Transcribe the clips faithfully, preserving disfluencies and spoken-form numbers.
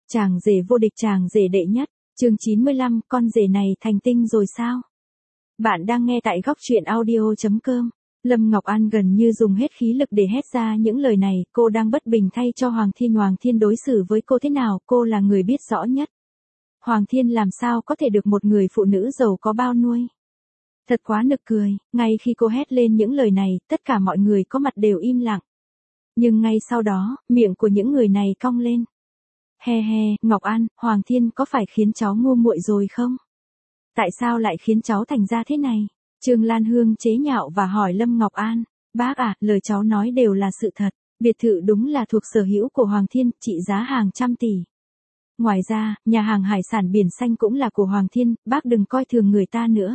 Chàng rể vô địch, chàng rể đệ nhất, chương chín mươi lăm, con rể này thành tinh rồi sao? Bạn đang nghe tại góc truyện audio chấm com. Lâm Ngọc An gần như dùng hết khí lực để hét ra những lời này, cô đang bất bình thay cho Hoàng Thiên. Hoàng Thiên đối xử với cô thế nào, cô là người biết rõ nhất. Hoàng Thiên làm sao có thể được một người phụ nữ giàu có bao nuôi? Thật quá nực cười, ngay khi cô hét lên những lời này, tất cả mọi người có mặt đều im lặng. Nhưng ngay sau đó, miệng của những người này cong lên. He he, Ngọc An, Hoàng Thiên có phải khiến cháu ngu muội rồi không? Tại sao lại khiến cháu thành ra thế này? Trương Lan Hương chế nhạo và hỏi Lâm Ngọc An. Bác à, lời cháu nói đều là sự thật. Biệt thự đúng là thuộc sở hữu của Hoàng Thiên, trị giá hàng trăm tỷ. Ngoài ra, nhà hàng hải sản Biển Xanh cũng là của Hoàng Thiên, bác đừng coi thường người ta nữa.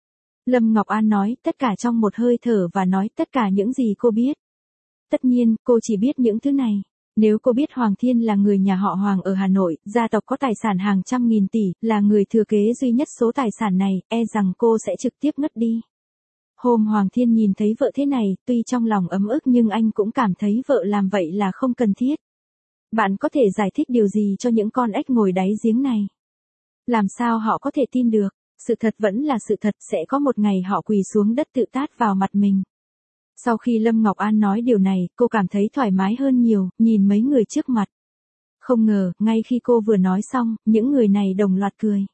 Lâm Ngọc An nói tất cả trong một hơi thở và nói tất cả những gì cô biết. Tất nhiên, cô chỉ biết những thứ này. Nếu cô biết Hoàng Thiên là người nhà họ Hoàng ở Hà Nội, gia tộc có tài sản hàng trăm nghìn tỷ, là người thừa kế duy nhất số tài sản này, e rằng cô sẽ trực tiếp ngất đi. Hôm Hoàng Thiên nhìn thấy vợ thế này, tuy trong lòng ấm ức nhưng anh cũng cảm thấy vợ làm vậy là không cần thiết. Bạn có thể giải thích điều gì cho những con ếch ngồi đáy giếng này? Làm sao họ có thể tin được? Sự thật vẫn là sự thật, sẽ có một ngày họ quỳ xuống đất tự tát vào mặt mình. Sau khi Lâm Ngọc An nói điều này, cô cảm thấy thoải mái hơn nhiều, nhìn mấy người trước mặt. Không ngờ, ngay khi cô vừa nói xong, những người này đồng loạt cười.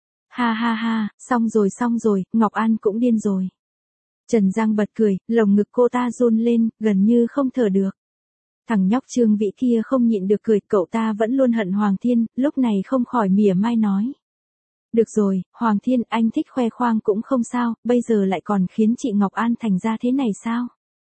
Ha ha ha, xong rồi xong rồi, Ngọc An cũng điên rồi. Trần Giang bật cười, lồng ngực cô ta run lên, gần như không thở được. Thằng nhóc Trương Vĩ kia không nhịn được cười, cậu ta vẫn luôn hận Hoàng Thiên, lúc này không khỏi mỉa mai nói. Được rồi, Hoàng Thiên, anh thích khoe khoang cũng không sao, bây giờ lại còn khiến chị Ngọc An thành ra thế này sao?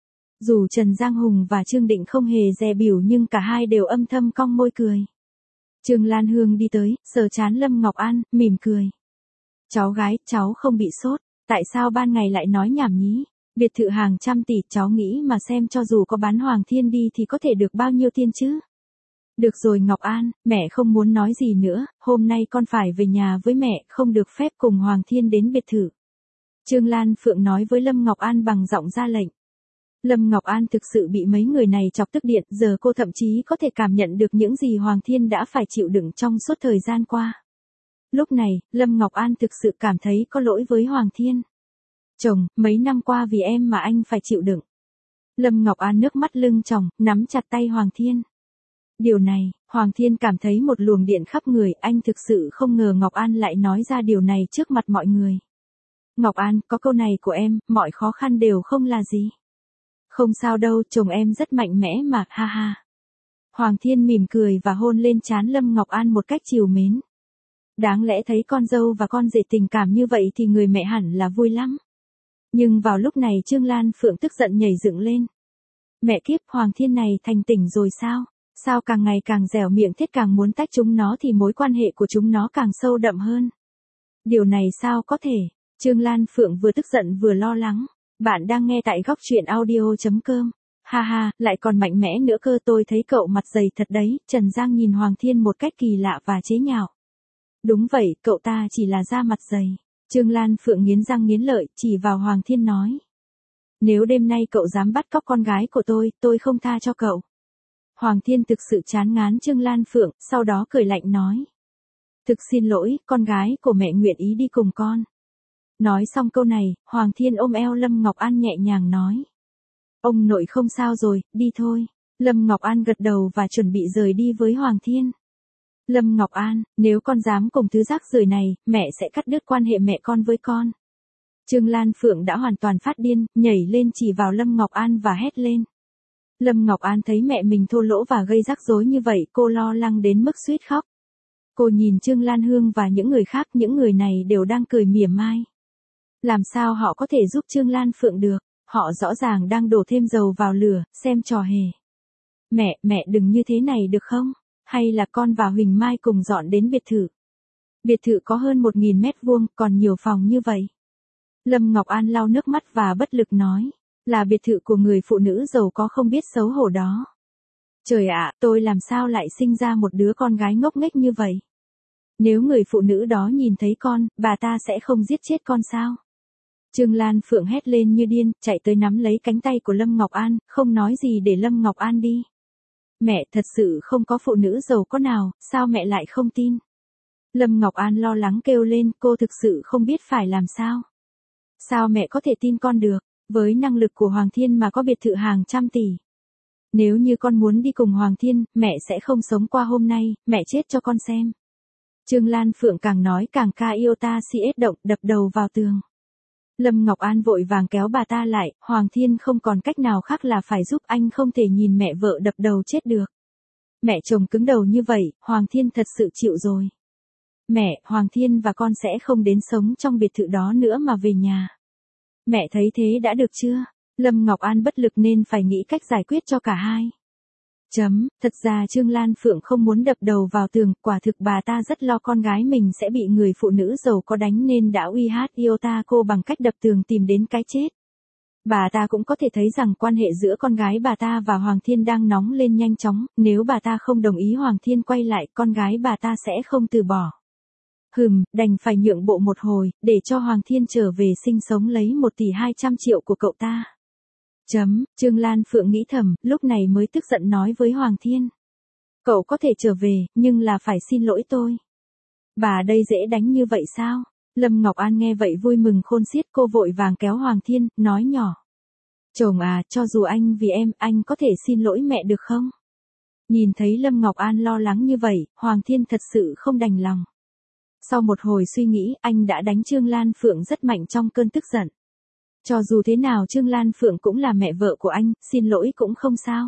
Dù Trần Giang Hùng và Trương Định không hề dè bỉu nhưng cả hai đều âm thầm cong môi cười. Trương Lan Hương đi tới, sờ trán Lâm Ngọc An, mỉm cười. Cháu gái, cháu không bị sốt, tại sao ban ngày lại nói nhảm nhí? Biệt thự hàng trăm tỷ, cháu nghĩ mà xem cho dù có bán Hoàng Thiên đi thì có thể được bao nhiêu tiền chứ? Được rồi Ngọc An, mẹ không muốn nói gì nữa, hôm nay con phải về nhà với mẹ, không được phép cùng Hoàng Thiên đến biệt thự. Trương Lan Phượng nói với Lâm Ngọc An bằng giọng ra lệnh. Lâm Ngọc An thực sự bị mấy người này chọc tức điện, giờ cô thậm chí có thể cảm nhận được những gì Hoàng Thiên đã phải chịu đựng trong suốt thời gian qua. Lúc này, Lâm Ngọc An thực sự cảm thấy có lỗi với Hoàng Thiên. Chồng, mấy năm qua vì em mà anh phải chịu đựng. Lâm Ngọc An nước mắt lưng tròng, nắm chặt tay Hoàng Thiên. Điều này, Hoàng Thiên cảm thấy một luồng điện khắp người, anh thực sự không ngờ Ngọc An lại nói ra điều này trước mặt mọi người. Ngọc An, có câu này của em, mọi khó khăn đều không là gì. Không sao đâu, chồng em rất mạnh mẽ mà, ha ha. Hoàng Thiên mỉm cười và hôn lên trán Lâm Ngọc An một cách trìu mến. Đáng lẽ thấy con dâu và con rể tình cảm như vậy thì người mẹ hẳn là vui lắm. Nhưng vào lúc này Trương Lan Phượng tức giận nhảy dựng lên. Mẹ kiếp, Hoàng Thiên này thành tỉnh rồi sao? Sao càng ngày càng dẻo miệng thiết, càng muốn tách chúng nó thì mối quan hệ của chúng nó càng sâu đậm hơn. Điều này sao có thể? Trương Lan Phượng vừa tức giận vừa lo lắng. Bạn đang nghe tại góc truyện audio chấm com. Ha ha, lại còn mạnh mẽ nữa cơ, tôi thấy cậu mặt dày thật đấy. Trần Giang nhìn Hoàng Thiên một cách kỳ lạ và chế nhạo. Đúng vậy, cậu ta chỉ là da mặt dày. Trương Lan Phượng nghiến răng nghiến lợi, chỉ vào Hoàng Thiên nói. Nếu đêm nay cậu dám bắt cóc con gái của tôi, tôi không tha cho cậu. Hoàng Thiên thực sự chán ngán Trương Lan Phượng, sau đó cười lạnh nói. Thực xin lỗi, con gái của mẹ nguyện ý đi cùng con. Nói xong câu này, Hoàng Thiên ôm eo Lâm Ngọc An nhẹ nhàng nói. Ông nội không sao rồi, đi thôi. Lâm Ngọc An gật đầu và chuẩn bị rời đi với Hoàng Thiên. Lâm Ngọc An, nếu con dám cùng thứ rác rưởi này, mẹ sẽ cắt đứt quan hệ mẹ con với con. Trương Lan Phượng đã hoàn toàn phát điên, nhảy lên chỉ vào Lâm Ngọc An và hét lên. Lâm Ngọc An thấy mẹ mình thô lỗ và gây rắc rối như vậy, cô lo lắng đến mức suýt khóc. Cô nhìn Trương Lan Hương và những người khác, những người này đều đang cười mỉa mai. Làm sao họ có thể giúp Trương Lan Phượng được, họ rõ ràng đang đổ thêm dầu vào lửa, xem trò hề. Mẹ, mẹ đừng như thế này được không? Hay là con và Huỳnh Mai cùng dọn đến biệt thự? Biệt thự có hơn một nghìn mét vuông, còn nhiều phòng như vậy. Lâm Ngọc An lau nước mắt và bất lực nói. Là biệt thự của người phụ nữ giàu có không biết xấu hổ đó. Trời ạ, tôi làm sao lại sinh ra một đứa con gái ngốc nghếch như vậy? Nếu người phụ nữ đó nhìn thấy con, bà ta sẽ không giết chết con sao? Trương Lan Phượng hét lên như điên, chạy tới nắm lấy cánh tay của Lâm Ngọc An, không nói gì để Lâm Ngọc An đi. Mẹ thật sự không có phụ nữ giàu có nào, sao mẹ lại không tin? Lâm Ngọc An lo lắng kêu lên, cô thực sự không biết phải làm sao. Sao mẹ có thể tin con được, với năng lực của Hoàng Thiên mà có biệt thự hàng trăm tỷ. Nếu như con muốn đi cùng Hoàng Thiên, mẹ sẽ không sống qua hôm nay, mẹ chết cho con xem. Trương Lan Phượng càng nói càng ca yêu ta si ết động, đập đầu vào tường. Lâm Ngọc An vội vàng kéo bà ta lại, Hoàng Thiên không còn cách nào khác là phải giúp anh, không thể nhìn mẹ vợ đập đầu chết được. Mẹ chồng cứng đầu như vậy, Hoàng Thiên thật sự chịu rồi. Mẹ, Hoàng Thiên và con sẽ không đến sống trong biệt thự đó nữa mà về nhà. Mẹ thấy thế đã được chưa? Lâm Ngọc An bất lực nên phải nghĩ cách giải quyết cho cả hai. Chấm, thật ra Trương Lan Phượng không muốn đập đầu vào tường, quả thực bà ta rất lo con gái mình sẽ bị người phụ nữ giàu có đánh nên đã uy hát yêu ta cô bằng cách đập tường tìm đến cái chết. Bà ta cũng có thể thấy rằng quan hệ giữa con gái bà ta và Hoàng Thiên đang nóng lên nhanh chóng, nếu bà ta không đồng ý Hoàng Thiên quay lại, con gái bà ta sẽ không từ bỏ. Hừm, đành phải nhượng bộ một hồi, để cho Hoàng Thiên trở về sinh sống lấy một tỷ hai trăm triệu của cậu ta. Chấm, Trương Lan Phượng nghĩ thầm, lúc này mới tức giận nói với Hoàng Thiên. Cậu có thể trở về, nhưng là phải xin lỗi tôi. Bà đây dễ đánh như vậy sao? Lâm Ngọc An nghe vậy vui mừng khôn xiết, cô vội vàng kéo Hoàng Thiên, nói nhỏ. Chồng à, cho dù anh vì em, anh có thể xin lỗi mẹ được không? Nhìn thấy Lâm Ngọc An lo lắng như vậy, Hoàng Thiên thật sự không đành lòng. Sau một hồi suy nghĩ, anh đã đánh Trương Lan Phượng rất mạnh trong cơn tức giận. Cho dù thế nào Trương Lan Phượng cũng là mẹ vợ của anh, xin lỗi cũng không sao.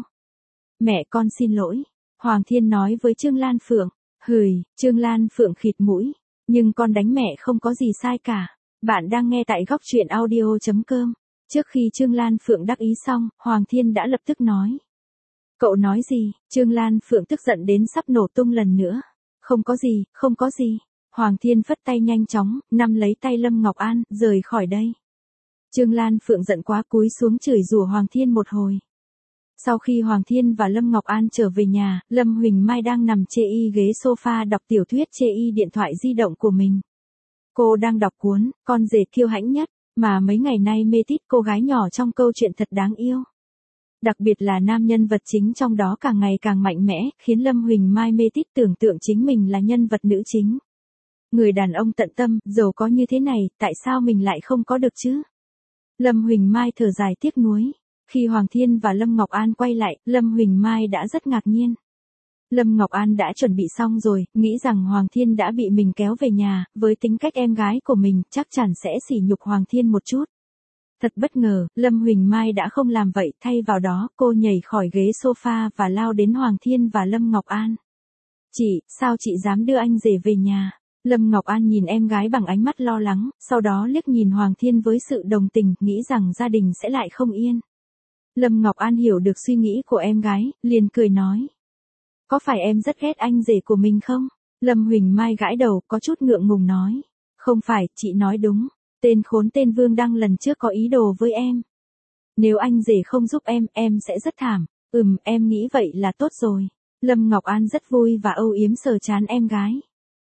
Mẹ con xin lỗi. Hoàng Thiên nói với Trương Lan Phượng. Hừi, Trương Lan Phượng khịt mũi. Nhưng con đánh mẹ không có gì sai cả. Bạn đang nghe tại góc truyện audio chấm com. Trước khi Trương Lan Phượng đắc ý xong, Hoàng Thiên đã lập tức nói. Cậu nói gì? Trương Lan Phượng tức giận đến sắp nổ tung lần nữa. Không có gì, không có gì. Hoàng Thiên phất tay nhanh chóng, nắm lấy tay Lâm Ngọc An, rời khỏi đây. Trương Lan Phượng giận quá cúi xuống chửi rủa Hoàng Thiên một hồi. Sau khi Hoàng Thiên và Lâm Ngọc An trở về nhà, Lâm Huỳnh Mai đang nằm chê y ghế sofa đọc tiểu thuyết chê y điện thoại di động của mình. Cô đang đọc cuốn, Con rể kiêu hãnh nhất, mà mấy ngày nay mê tít cô gái nhỏ trong câu chuyện thật đáng yêu. Đặc biệt là nam nhân vật chính trong đó càng ngày càng mạnh mẽ, khiến Lâm Huỳnh Mai mê tít tưởng tượng chính mình là nhân vật nữ chính. Người đàn ông tận tâm, giàu có như thế này, tại sao mình lại không có được chứ? Lâm Huỳnh Mai thở dài tiếc nuối. Khi Hoàng Thiên và Lâm Ngọc An quay lại, Lâm Huỳnh Mai đã rất ngạc nhiên. Lâm Ngọc An đã chuẩn bị xong rồi, nghĩ rằng Hoàng Thiên đã bị mình kéo về nhà, với tính cách em gái của mình, chắc chắn sẽ sỉ nhục Hoàng Thiên một chút. Thật bất ngờ, Lâm Huỳnh Mai đã không làm vậy, thay vào đó, cô nhảy khỏi ghế sofa và lao đến Hoàng Thiên và Lâm Ngọc An. Chị, sao chị dám đưa anh rể về nhà? Lâm Ngọc An nhìn em gái bằng ánh mắt lo lắng, sau đó liếc nhìn Hoàng Thiên với sự đồng tình, nghĩ rằng gia đình sẽ lại không yên. Lâm Ngọc An hiểu được suy nghĩ của em gái, liền cười nói. Có phải em rất ghét anh rể của mình không? Lâm Huỳnh Mai gãi đầu, có chút ngượng ngùng nói. Không phải, chị nói đúng. Tên khốn tên Vương Đăng lần trước có ý đồ với em. Nếu anh rể không giúp em, em sẽ rất thảm. Ừm, em nghĩ vậy là tốt rồi. Lâm Ngọc An rất vui và âu yếm sờ trán em gái.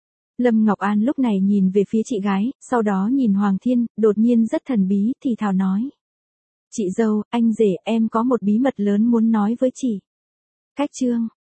Lâm Ngọc An lúc này nhìn về phía chị gái, sau đó nhìn Hoàng Thiên, đột nhiên rất thần bí, thì thào nói. Chị dâu, anh rể, em có một bí mật lớn muốn nói với chị. Cách chương.